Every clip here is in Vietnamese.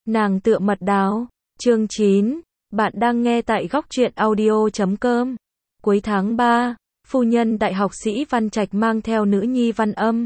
Nàng tựa mật đào. Chương 9. Bạn đang nghe tại góc truyện audio.com. Cuối tháng 3, phu nhân đại học sĩ Văn Trạch mang theo nữ nhi Văn Âm,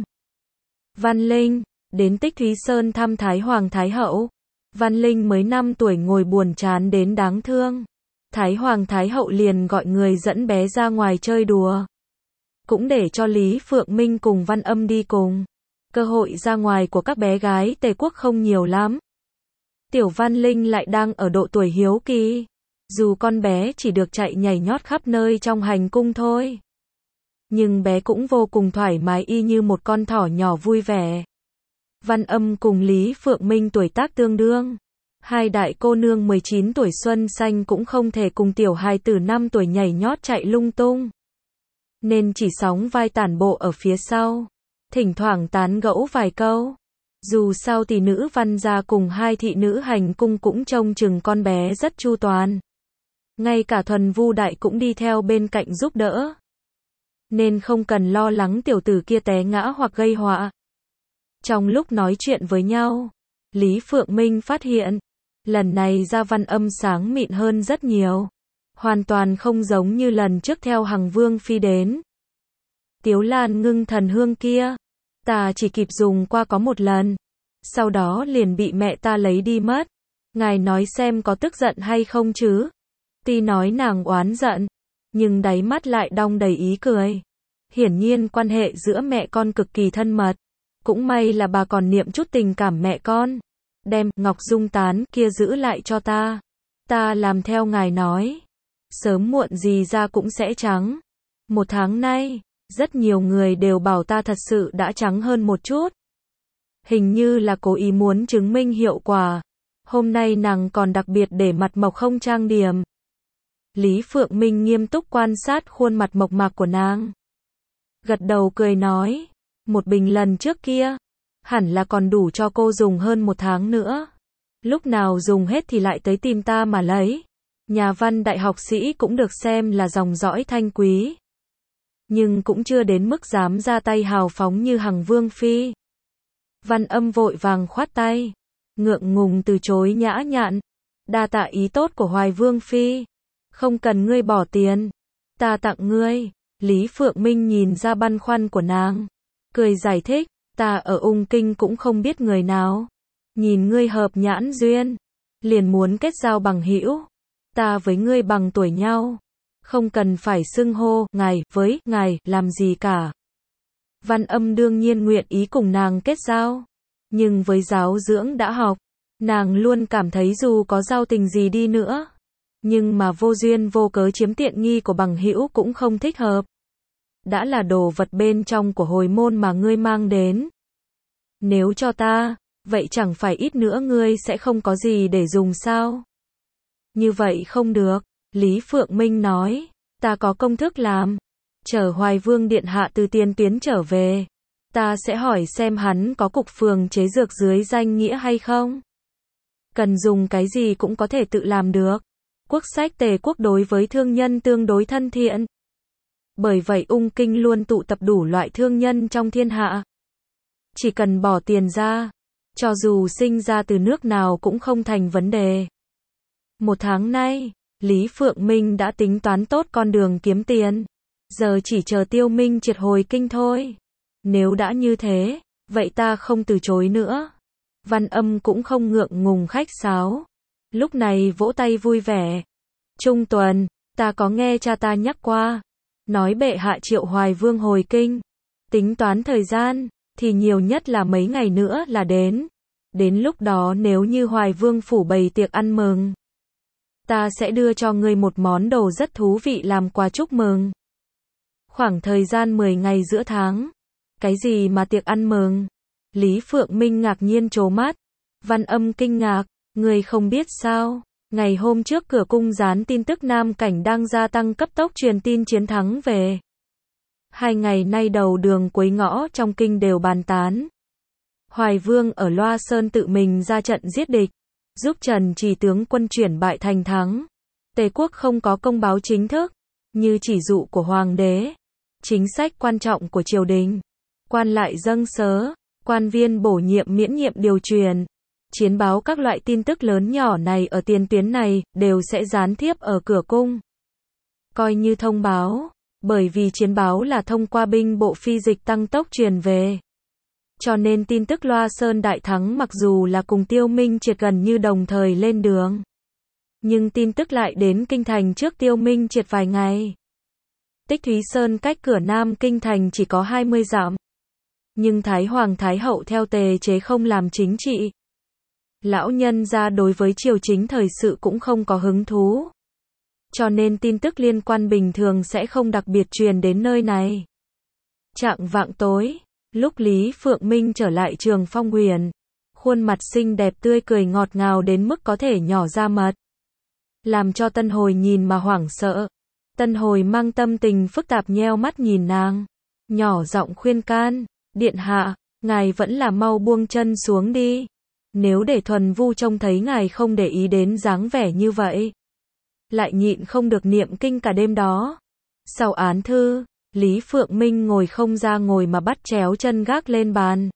Văn Linh, đến Tích Thúy Sơn thăm Thái Hoàng Thái Hậu. Văn Linh mới 5 tuổi ngồi buồn chán đến đáng thương. Thái Hoàng Thái Hậu liền gọi người dẫn bé ra ngoài chơi đùa. Cũng để cho Lý Phượng Minh cùng Văn Âm đi cùng. Cơ hội ra ngoài của các bé gái Tề quốc không nhiều lắm. Tiểu Văn Linh lại đang ở độ tuổi hiếu kỳ. Dù con bé chỉ được chạy nhảy nhót khắp nơi trong hành cung thôi, nhưng bé cũng vô cùng thoải mái y như một con thỏ nhỏ vui vẻ. Văn Âm cùng Lý Phượng Minh tuổi tác tương đương. Hai đại cô nương 19 tuổi xuân xanh cũng không thể cùng tiểu hài tử 5 tuổi nhảy nhót chạy lung tung. Nên chỉ sóng vai tản bộ ở phía sau. Thỉnh thoảng tán gẫu vài câu. Dù sao thì nữ Văn gia cùng hai thị nữ hành cung cũng trông chừng con bé rất chu toàn. Ngay cả Thuần Vu Đại cũng đi theo bên cạnh giúp đỡ. Nên không cần lo lắng tiểu tử kia té ngã hoặc gây họa. Trong lúc nói chuyện với nhau, Lý Phượng Minh phát hiện, lần này da Văn Âm sáng mịn hơn rất nhiều. Hoàn toàn không giống như lần trước theo Hằng Vương Phi đến. Tiếu Lan Ngưng Thần Hương kia, ta chỉ kịp dùng qua có một lần. Sau đó liền bị mẹ ta lấy đi mất. Ngài nói xem có tức giận hay không chứ? Tuy nói nàng oán giận, nhưng đáy mắt lại đong đầy ý cười. Hiển nhiên quan hệ giữa mẹ con cực kỳ thân mật. Cũng may là bà còn niệm chút tình cảm mẹ con. Đem ngọc dung tán kia giữ lại cho ta. Ta làm theo ngài nói. Sớm muộn gì da cũng sẽ trắng. 1 tháng nay, rất nhiều người đều bảo ta thật sự đã trắng hơn một chút. Hình như là cố ý muốn chứng minh hiệu quả. Hôm nay nàng còn đặc biệt để mặt mộc không trang điểm. Lý Phượng Minh nghiêm túc quan sát khuôn mặt mộc mạc của nàng. Gật đầu cười nói, một bình lần trước kia, hẳn là còn đủ cho cô dùng hơn 1 tháng nữa. Lúc nào dùng hết thì lại tới tìm ta mà lấy. Nhà Văn đại học sĩ cũng được xem là dòng dõi thanh quý, nhưng cũng chưa đến mức dám ra tay hào phóng như Hằng Vương Phi. Văn Âm vội vàng khoát tay, ngượng ngùng từ chối nhã nhặn. Đa tạ ý tốt của Hoài Vương Phi. Không cần ngươi bỏ tiền. Ta tặng ngươi. Lý Phượng Minh nhìn ra băn khoăn của nàng. Cười giải thích, ta ở Ung Kinh cũng không biết người nào. Nhìn ngươi hợp nhãn duyên. Liền muốn kết giao bằng hữu. Ta với ngươi bằng tuổi nhau. Không cần phải xưng hô ngài với ngài làm gì cả. Văn Âm đương nhiên nguyện ý cùng nàng kết giao. Nhưng với giáo dưỡng đã học, nàng luôn cảm thấy dù có giao tình gì đi nữa, nhưng mà vô duyên vô cớ chiếm tiện nghi của bằng hữu cũng không thích hợp. Đã là đồ vật bên trong của hồi môn mà ngươi mang đến. Nếu cho ta, vậy chẳng phải ít nữa ngươi sẽ không có gì để dùng sao? Như vậy không được, Lý Phượng Minh nói, ta có công thức làm. Chờ Hoài Vương Điện Hạ từ tiền tuyến trở về, ta sẽ hỏi xem hắn có cục phường chế dược dưới danh nghĩa hay không. Cần dùng cái gì cũng có thể tự làm được. Quốc sách Tề quốc đối với thương nhân tương đối thân thiện. Bởi vậy Ung Kinh luôn tụ tập đủ loại thương nhân trong thiên hạ. Chỉ cần bỏ tiền ra, cho dù sinh ra từ nước nào cũng không thành vấn đề. 1 tháng nay, Lý Phượng Minh đã tính toán tốt con đường kiếm tiền. Giờ chỉ chờ Tiêu Minh triệt hồi kinh thôi. Nếu đã như thế, vậy ta không từ chối nữa. Văn Âm cũng không ngượng ngùng khách sáo. Lúc này vỗ tay vui vẻ. Trung tuần, ta có nghe cha ta nhắc qua. Nói bệ hạ triệu Hoài Vương hồi kinh. Tính toán thời gian, thì nhiều nhất là mấy ngày nữa là đến. Đến lúc đó nếu như Hoài Vương phủ bày tiệc ăn mừng, ta sẽ đưa cho ngươi một món đồ rất thú vị làm quà chúc mừng. Khoảng thời gian 10 ngày giữa tháng. Cái gì mà tiệc ăn mừng? Lý Phượng Minh ngạc nhiên trố mắt. Văn Âm kinh ngạc, ngươi không biết sao? Ngày hôm trước cửa cung dán tin tức Nam Cảnh đang gia tăng cấp tốc truyền tin chiến thắng về. 2 ngày nay đầu đường cuối ngõ trong kinh đều bàn tán. Hoài Vương ở Loa Sơn tự mình ra trận giết địch, giúp Trần Trì tướng quân chuyển bại thành thắng. Tề quốc không có công báo chính thức, như chỉ dụ của Hoàng đế. Chính sách quan trọng của triều đình. Quan lại dâng sớ, quan viên bổ nhiệm miễn nhiệm điều truyền. chiến báo các loại tin tức lớn nhỏ này ở tiền tuyến này, đều sẽ dán thiếp ở cửa cung. Coi như thông báo, bởi vì chiến báo là thông qua binh bộ phi dịch tăng tốc truyền về. Cho nên tin tức Loa Sơn đại thắng mặc dù là cùng Tiêu Minh Triệt gần như đồng thời lên đường. Nhưng tin tức lại đến kinh thành trước Tiêu Minh Triệt vài ngày. Tích Thúy Sơn cách cửa Nam kinh thành chỉ có 20 dặm. Nhưng Thái Hoàng Thái Hậu theo Tề Chế không làm chính trị. Lão nhân gia đối với triều chính thời sự cũng không có hứng thú. Cho nên tin tức liên quan bình thường sẽ không đặc biệt truyền đến nơi này. Chạng vạng tối, lúc Lý Phượng Minh trở lại Trường Phong Huyền, khuôn mặt xinh đẹp tươi cười ngọt ngào đến mức có thể nhỏ ra mật. Làm cho Tân Hồi nhìn mà hoảng sợ. Tân Hồi mang tâm tình phức tạp nheo mắt nhìn nàng. Nhỏ giọng khuyên can, điện hạ, ngài vẫn là mau buông chân xuống đi. Nếu để Thuần Vu trông thấy ngài không để ý đến dáng vẻ như vậy. Lại nhịn không được niệm kinh cả đêm đó. Sau án thư, Lý Phượng Minh ngồi không ra ngồi mà bắt chéo chân gác lên bàn.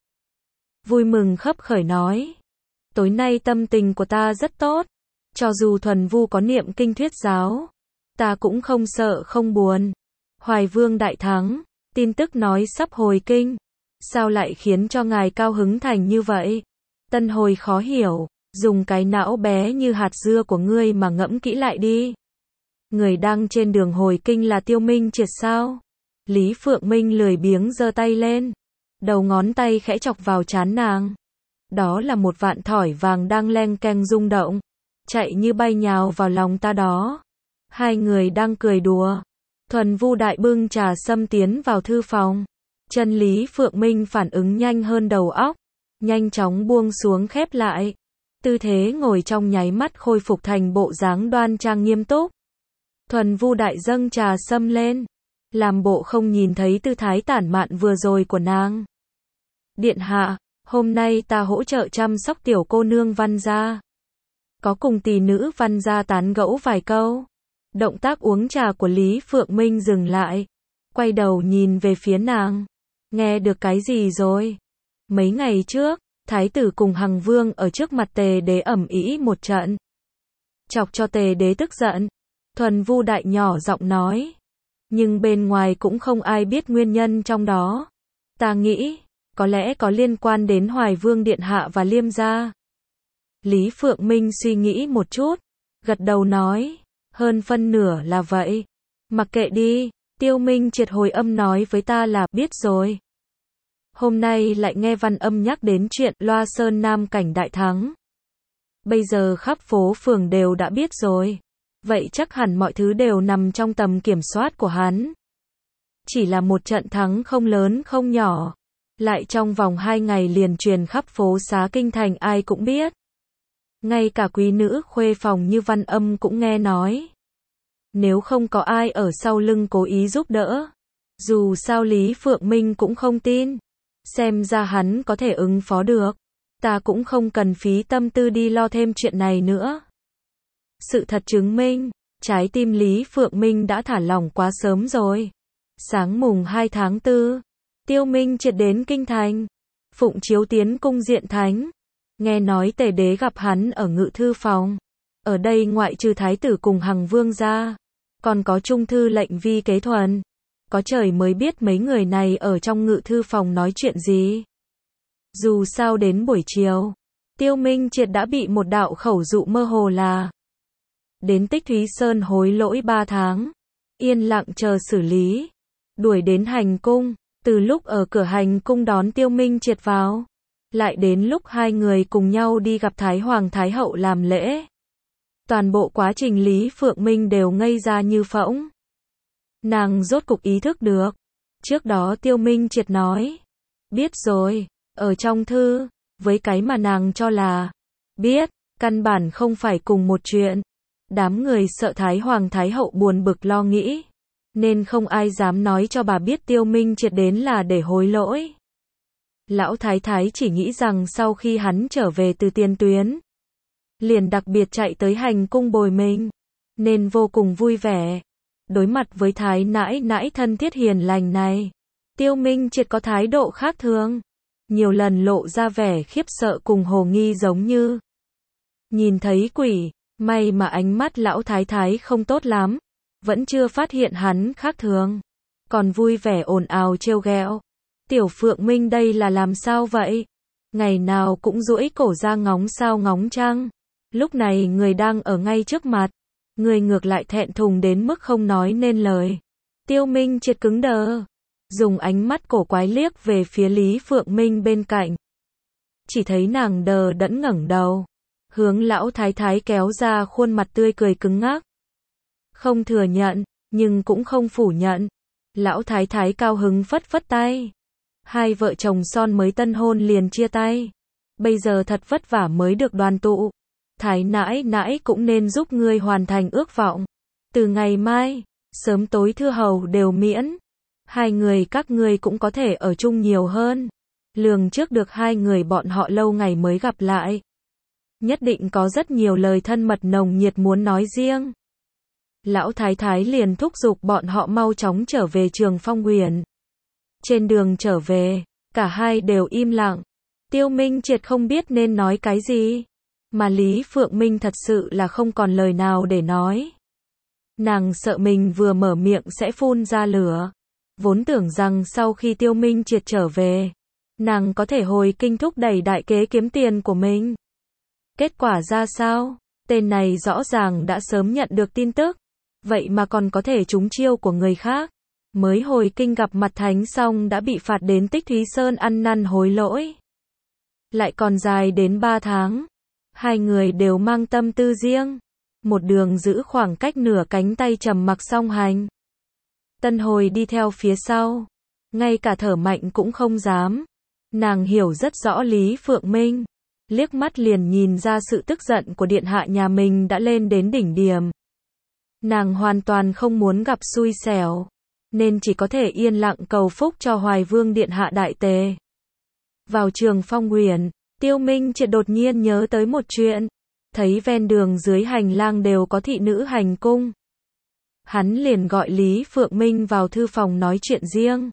Vui mừng khấp khởi nói. Tối nay tâm tình của ta rất tốt. Cho dù Thuần Vu có niệm kinh thuyết giáo, ta cũng không sợ không buồn. Hoài Vương đại thắng, tin tức nói sắp hồi kinh. Sao lại khiến cho ngài cao hứng thành như vậy? Tân Hồi khó hiểu, dùng cái não bé như hạt dưa của ngươi mà ngẫm kỹ lại đi. Người đang trên đường hồi kinh là Tiêu Minh Triệt sao? Lý Phượng Minh lười biếng giơ tay lên. Đầu ngón tay khẽ chọc vào trán nàng. Đó là một vạn thỏi vàng đang leng keng rung động. Chạy như bay nhào vào lòng ta đó. Hai người đang cười đùa. Thuần Vu đại bưng trà sâm tiến vào thư phòng. Chân Lý Phượng Minh phản ứng nhanh hơn đầu óc. Nhanh chóng buông xuống khép lại. Tư thế ngồi trong nháy mắt khôi phục thành bộ dáng đoan trang nghiêm túc. Thuần Vu đại dâng trà sâm lên. Làm bộ không nhìn thấy tư thái tản mạn vừa rồi của nàng. Điện hạ, hôm nay ta hỗ trợ chăm sóc tiểu cô nương Văn gia. Có cùng tỷ nữ Văn gia tán gẫu vài câu. Động tác uống trà của Lý Phượng Minh dừng lại. Quay đầu nhìn về phía nàng. Nghe được cái gì rồi? Mấy ngày trước, Thái tử cùng Hằng Vương ở trước mặt Tề Đế ầm ĩ một trận. Chọc cho Tề Đế tức giận. Thuần Vu đại nhỏ giọng nói. Nhưng bên ngoài cũng không ai biết nguyên nhân trong đó. Ta nghĩ, có lẽ có liên quan đến Hoài Vương Điện Hạ và Liêm gia. Lý Phượng Minh suy nghĩ một chút, gật đầu nói, hơn phân nửa là vậy. Mặc kệ đi, Tiêu Minh Triệt hồi âm nói với ta là biết rồi. Hôm nay lại nghe Văn Âm nhắc đến chuyện Loa Sơn Nam cảnh đại thắng. Bây giờ khắp phố phường đều đã biết rồi. Vậy chắc hẳn mọi thứ đều nằm trong tầm kiểm soát của hắn. Chỉ là một trận thắng không lớn không nhỏ. Lại trong vòng 2 ngày liền truyền khắp phố xá kinh thành ai cũng biết. Ngay cả quý nữ khuê phòng như Văn Âm cũng nghe nói. Nếu không có ai ở sau lưng cố ý giúp đỡ. Dù sao Lý Phượng Minh cũng không tin. Xem ra hắn có thể ứng phó được. Ta cũng không cần phí tâm tư đi lo thêm chuyện này nữa. Sự thật chứng minh, trái tim Lý Phượng Minh đã thả lỏng quá sớm rồi. Sáng mùng 2 tháng 4, Tiêu Minh Triệt đến kinh thành. Phụng chiếu tiến cung diện thánh. Nghe nói Tề Đế gặp hắn ở ngự thư phòng. Ở đây ngoại trừ Thái tử cùng Hằng Vương ra, còn có Trung thư lệnh Vi Kế Thuần. Có trời mới biết mấy người này ở trong ngự thư phòng nói chuyện gì. Dù sao đến buổi chiều, Tiêu Minh Triệt đã bị một đạo khẩu dụ mơ hồ là đến Tích Thúy Sơn hối lỗi 3 tháng. Yên lặng chờ xử lý. Đuổi đến hành cung. Từ lúc ở cửa hành cung đón Tiêu Minh Triệt vào. Lại đến lúc hai người cùng nhau đi gặp Thái Hoàng Thái Hậu làm lễ. Toàn bộ quá trình Lý Phượng Minh đều ngây ra như phỗng. Nàng rốt cục ý thức được. Trước đó Tiêu Minh Triệt nói. Biết rồi, ở trong thư, với cái mà nàng cho là biết, căn bản không phải cùng một chuyện. Đám người sợ Thái Hoàng Thái Hậu buồn bực lo nghĩ. Nên không ai dám nói cho bà biết Tiêu Minh Triệt đến là để hối lỗi. Lão Thái Thái chỉ nghĩ rằng sau khi hắn trở về từ tiền tuyến, liền đặc biệt chạy tới hành cung bồi mình. Nên vô cùng vui vẻ. Đối mặt với Thái nãi nãi thân thiết hiền lành này, Tiêu Minh Triệt có thái độ khác thường. nhiều lần lộ ra vẻ khiếp sợ cùng hồ nghi giống như nhìn thấy quỷ. May mà ánh mắt lão thái thái không tốt lắm, vẫn chưa phát hiện hắn khác thường, còn vui vẻ ồn ào trêu ghẹo. Tiểu Phượng Minh đây là làm sao vậy? Ngày nào cũng duỗi cổ ra ngóng sao ngóng trăng. Lúc này người đang ở ngay trước mặt, người ngược lại thẹn thùng đến mức không nói nên lời. Tiêu Minh Triệt cứng đờ, dùng ánh mắt cổ quái liếc về phía Lý Phượng Minh bên cạnh. Chỉ thấy nàng đờ đẫn ngẩng đầu, hướng lão thái thái kéo ra khuôn mặt tươi cười cứng ngắc. Không thừa nhận, nhưng cũng không phủ nhận. Lão thái thái cao hứng phất phất tay. Hai vợ chồng son mới tân hôn liền chia tay. Bây giờ thật vất vả mới được đoàn tụ. Thái nãi nãi cũng nên giúp ngươi hoàn thành ước vọng. Từ ngày mai, sớm tối thư hầu đều miễn. Hai người các ngươi cũng có thể ở chung nhiều hơn. Lường trước được hai người bọn họ lâu ngày mới gặp lại. Nhất định có rất nhiều lời thân mật nồng nhiệt muốn nói riêng. Lão thái thái liền thúc giục bọn họ mau chóng trở về Trường Phong Huyền. Trên đường trở về, cả hai đều im lặng. Tiêu Minh Triệt không biết nên nói cái gì, mà Lý Phượng Minh thật sự là không còn lời nào để nói. Nàng sợ mình vừa mở miệng sẽ phun ra lửa. Vốn tưởng rằng sau khi Tiêu Minh Triệt trở về, nàng có thể hồi kinh thúc đẩy đại kế kiếm tiền của mình. Kết quả ra sao? Tên này rõ ràng đã sớm nhận được tin tức, vậy mà còn có thể trúng chiêu của người khác. Mới hồi kinh gặp mặt thánh xong đã bị phạt đến Tích Thúy Sơn ăn năn hối lỗi. Lại còn dài đến 3 tháng. Hai người đều mang tâm tư riêng. Một đường giữ khoảng cách nửa cánh tay trầm mặc song hành. Tân Hồi đi theo phía sau. Ngay cả thở mạnh cũng không dám. Nàng hiểu rất rõ Lý Phượng Minh. Liếc mắt liền nhìn ra sự tức giận của điện hạ nhà mình đã lên đến đỉnh điểm. Nàng hoàn toàn không muốn gặp xui xẻo, nên chỉ có thể yên lặng cầu phúc cho Hoài Vương điện hạ đại tề. Vào Trường Phong Huyền, Tiêu Minh Triệt đột nhiên nhớ tới một chuyện, thấy ven đường dưới hành lang đều có thị nữ hành cung. Hắn liền gọi Lý Phượng Minh vào thư phòng nói chuyện riêng.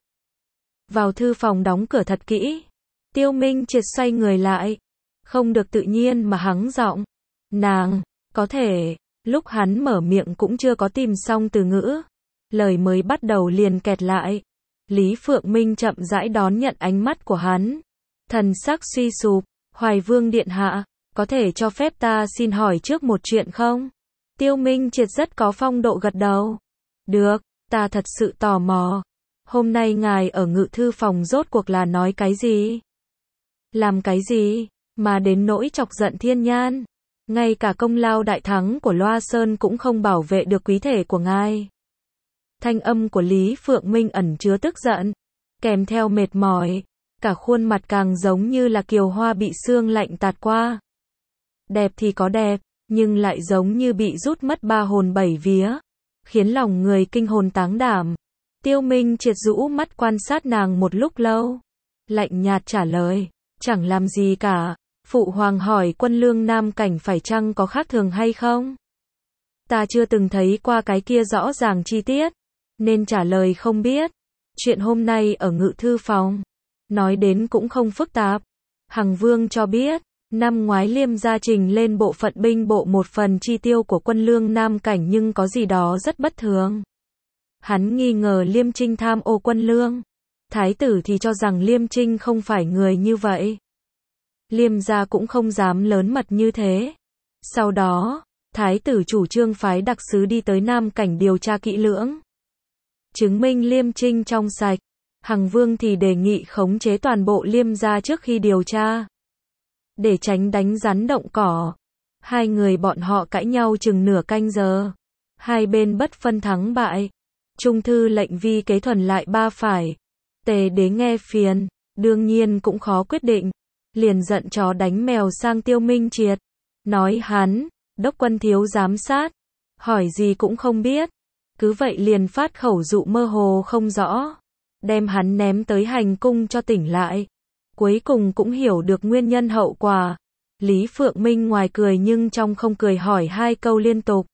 Vào thư phòng đóng cửa thật kỹ. Tiêu Minh Triệt xoay người lại, không được tự nhiên mà hắng giọng. Nàng, có thể. Lúc hắn mở miệng cũng chưa có tìm xong từ ngữ. Lời mới bắt đầu liền kẹt lại. Lý Phượng Minh chậm rãi đón nhận ánh mắt của hắn. Thần sắc suy sụp. Hoài Vương điện hạ, có thể cho phép ta xin hỏi trước một chuyện không? Tiêu Minh Triệt rất có phong độ gật đầu. Được, ta thật sự tò mò. Hôm nay ngài ở ngự thư phòng rốt cuộc là nói cái gì? Làm cái gì? Mà đến nỗi chọc giận thiên nhan. Ngay cả công lao đại thắng của Loa Sơn cũng không bảo vệ được quý thể của ngài. Thanh âm của Lý Phượng Minh ẩn chứa tức giận, kèm theo mệt mỏi, cả khuôn mặt càng giống như là kiều hoa bị sương lạnh tạt qua. Đẹp thì có đẹp, nhưng lại giống như bị rút mất ba hồn bảy vía, khiến lòng người kinh hồn táng đảm. Tiêu Minh Triệt rũ mắt quan sát nàng một lúc lâu, lạnh nhạt trả lời, chẳng làm gì cả. Phụ hoàng hỏi Quân Lương Nam Cảnh phải chăng có khác thường hay không? Ta chưa từng thấy qua cái kia rõ ràng chi tiết, nên trả lời không biết. Chuyện hôm nay ở ngự thư phòng, nói đến cũng không phức tạp. Hằng Vương cho biết, năm ngoái Liêm gia trình lên bộ phận binh bộ một phần chi tiêu của Quân Lương Nam Cảnh nhưng có gì đó rất bất thường. Hắn nghi ngờ Liêm Trinh tham ô Quân Lương. Thái tử thì cho rằng Liêm Trinh không phải người như vậy. Liêm gia cũng không dám lớn mật như thế. Sau đó, thái tử chủ trương phái đặc sứ đi tới Nam Cảnh điều tra kỹ lưỡng, chứng minh Liêm Trinh trong sạch. Hằng Vương thì đề nghị khống chế toàn bộ Liêm gia trước khi điều tra, để tránh đánh rắn động cỏ. Hai người bọn họ cãi nhau chừng nửa canh giờ. Hai bên bất phân thắng bại. Trung thư lệnh Vi Kế Thuần lại ba phải. Tề đế nghe phiền, đương nhiên cũng khó quyết định. Liền giận chó đánh mèo sang Tiêu Minh Triệt. Nói hắn, đốc quân thiếu giám sát. Hỏi gì cũng không biết. Cứ vậy liền phát khẩu dụ mơ hồ không rõ. Đem hắn ném tới hành cung cho tỉnh lại. Cuối cùng cũng hiểu được nguyên nhân hậu quả. Lý Phượng Minh ngoài cười nhưng trong không cười hỏi hai câu liên tục.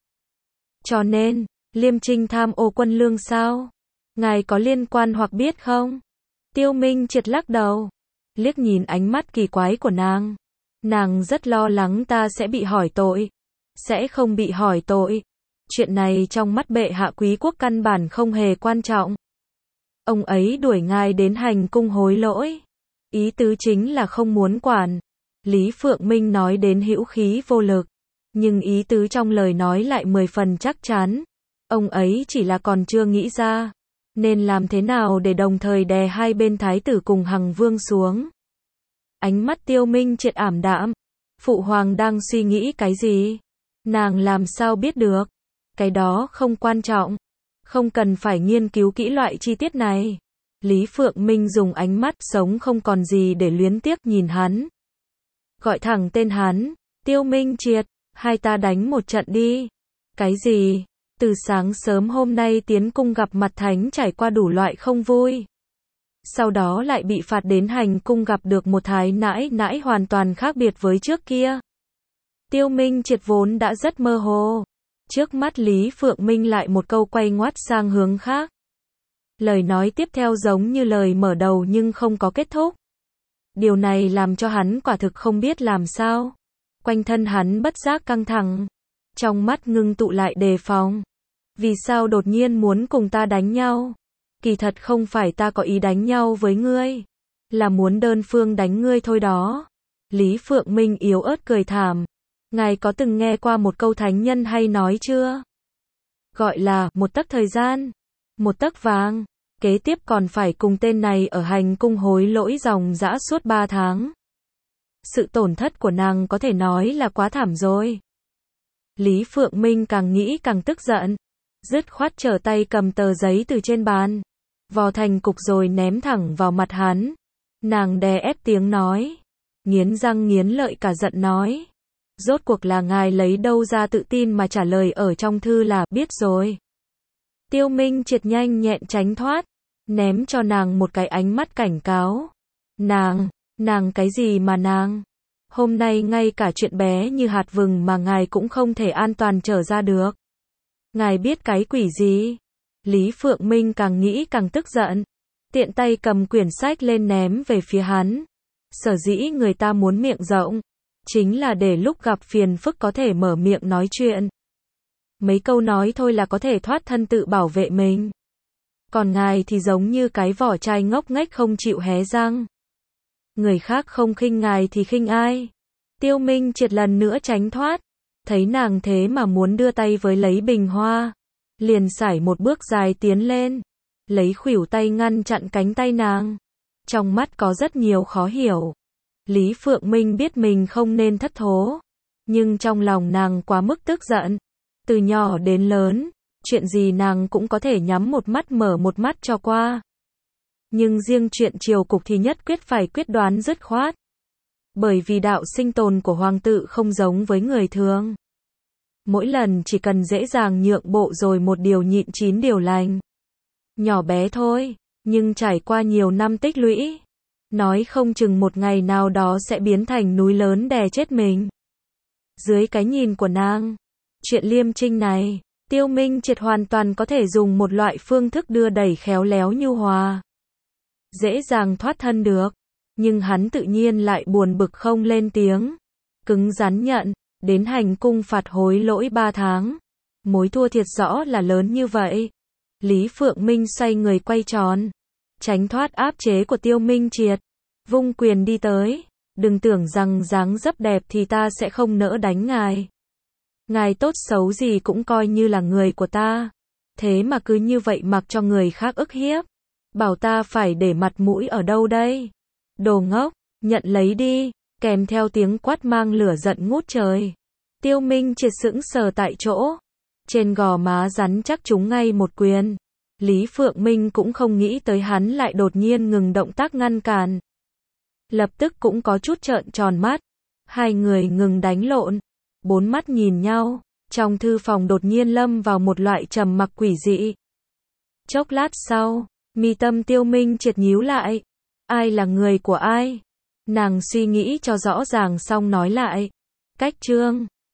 Cho nên, Liêm Trinh tham ô Quân Lương sao? Ngài có liên quan hoặc biết không? Tiêu Minh Triệt lắc đầu. liếc nhìn ánh mắt kỳ quái của nàng. Nàng rất lo lắng ta sẽ bị hỏi tội. Sẽ không bị hỏi tội. Chuyện này trong mắt bệ hạ quý quốc căn bản không hề quan trọng. Ông ấy đuổi ngài đến hành cung hối lỗi. Ý tứ chính là không muốn quản. Lý Phượng Minh nói đến hữu khí vô lực. Nhưng ý tứ trong lời nói lại 10 phần chắc chắn. Ông ấy chỉ là còn chưa nghĩ ra. Nên làm thế nào để đồng thời đè hai bên thái tử cùng Hằng Vương xuống. Ánh mắt Tiêu Minh Triệt ảm đạm. Phụ hoàng đang suy nghĩ cái gì? Nàng làm sao biết được? Cái đó không quan trọng. Không cần phải nghiên cứu kỹ loại chi tiết này. Lý Phượng Minh dùng ánh mắt sống không còn gì để luyến tiếc nhìn hắn. Gọi thẳng tên hắn. Tiêu Minh Triệt, hai ta đánh một trận đi. Cái gì? Từ sáng sớm hôm nay tiến cung gặp mặt thánh trải qua đủ loại không vui. Sau đó lại bị phạt đến hành cung gặp được một thái nãi nãi hoàn toàn khác biệt với trước kia. Tiêu Minh Triệt vốn đã rất mơ hồ. Trước mắt Lý Phượng Minh lại một câu quay ngoắt sang hướng khác. Lời nói tiếp theo giống như lời mở đầu nhưng không có kết thúc. Điều này làm cho hắn quả thực không biết làm sao. Quanh thân hắn bất giác căng thẳng. Trong mắt ngưng tụ lại đề phòng. Vì sao đột nhiên muốn cùng ta đánh nhau? Kỳ thật không phải ta có ý đánh nhau với ngươi. Là muốn đơn phương đánh ngươi thôi đó. Lý Phượng Minh yếu ớt cười thảm. Ngài có từng nghe qua một câu thánh nhân hay nói chưa? Gọi là một tấc thời gian, một tấc vàng. Kế tiếp còn phải cùng tên này ở hành cung hối lỗi dòng dã suốt 3 tháng. Sự tổn thất của nàng có thể nói là quá thảm rồi. Lý Phượng Minh càng nghĩ càng tức giận. Dứt khoát trở tay cầm tờ giấy từ trên bàn. Vò thành cục rồi ném thẳng vào mặt hắn. Nàng đè ép tiếng nói. Nghiến răng nghiến lợi cả giận nói. Rốt cuộc là ngài lấy đâu ra tự tin mà trả lời ở trong thư là biết rồi. Tiêu Minh Triệt nhanh nhẹn tránh thoát. Ném cho nàng một cái ánh mắt cảnh cáo. Nàng cái gì mà nàng? Hôm nay ngay cả chuyện bé như hạt vừng mà ngài cũng không thể an toàn trở ra được. Ngài biết cái quỷ gì? Lý Phượng Minh càng nghĩ càng tức giận. Tiện tay cầm quyển sách lên ném về phía hắn. Sở dĩ người ta muốn miệng rộng. Chính là để lúc gặp phiền phức có thể mở miệng nói chuyện. Mấy câu nói thôi là có thể thoát thân tự bảo vệ mình. Còn ngài thì giống như cái vỏ chai ngốc nghếch không chịu hé răng. Người khác không khinh ngài thì khinh ai? Tiêu Minh Triệt lần nữa tránh thoát. Thấy nàng thế mà muốn đưa tay với lấy bình hoa. Liền sải một bước dài tiến lên. Lấy khuỷu tay ngăn chặn cánh tay nàng. Trong mắt có rất nhiều khó hiểu. Lý Phượng Minh biết mình không nên thất thố. Nhưng trong lòng nàng quá mức tức giận. Từ nhỏ đến lớn, chuyện gì nàng cũng có thể nhắm một mắt mở một mắt cho qua. Nhưng riêng chuyện triều cục thì nhất quyết phải quyết đoán dứt khoát. Bởi vì đạo sinh tồn của hoàng tử không giống với người thường. Mỗi lần chỉ cần dễ dàng nhượng bộ rồi một điều nhịn 9 điều lành. Nhỏ bé thôi, nhưng trải qua nhiều năm tích lũy. Nói không chừng một ngày nào đó sẽ biến thành núi lớn đè chết mình. Dưới cái nhìn của nàng, chuyện liêm trinh này, Tiêu Minh Triệt hoàn toàn có thể dùng một loại phương thức đưa đẩy khéo léo nhu hòa. Dễ dàng thoát thân được. Nhưng hắn tự nhiên lại buồn bực không lên tiếng. Cứng rắn nhận, đến hành cung phạt hối lỗi 3 tháng. Mối thua thiệt rõ là lớn như vậy. Lý Phượng Minh xoay người quay tròn. Tránh thoát áp chế của Tiêu Minh Triệt. Vung quyền đi tới. Đừng tưởng rằng dáng dấp đẹp thì ta sẽ không nỡ đánh ngài. Ngài tốt xấu gì cũng coi như là người của ta. Thế mà cứ như vậy mặc cho người khác ức hiếp. Bảo ta phải để mặt mũi ở đâu đây? Đồ ngốc, nhận lấy đi. Kèm theo tiếng quát mang lửa giận ngút trời. Tiêu Minh Triệt sững sờ tại chỗ. Trên gò má rắn chắc trúng ngay một quyền. Lý Phượng Minh cũng không nghĩ tới hắn lại đột nhiên ngừng động tác ngăn cản. Lập tức cũng có chút trợn tròn mắt. Hai người ngừng đánh lộn. 4 mắt nhìn nhau. Trong thư phòng đột nhiên lâm vào một loại trầm mặc quỷ dị. Chốc lát sau, mi tâm Tiêu Minh Triệt nhíu lại. Ai là người của ai? Nàng suy nghĩ cho rõ ràng xong nói lại. Cách chương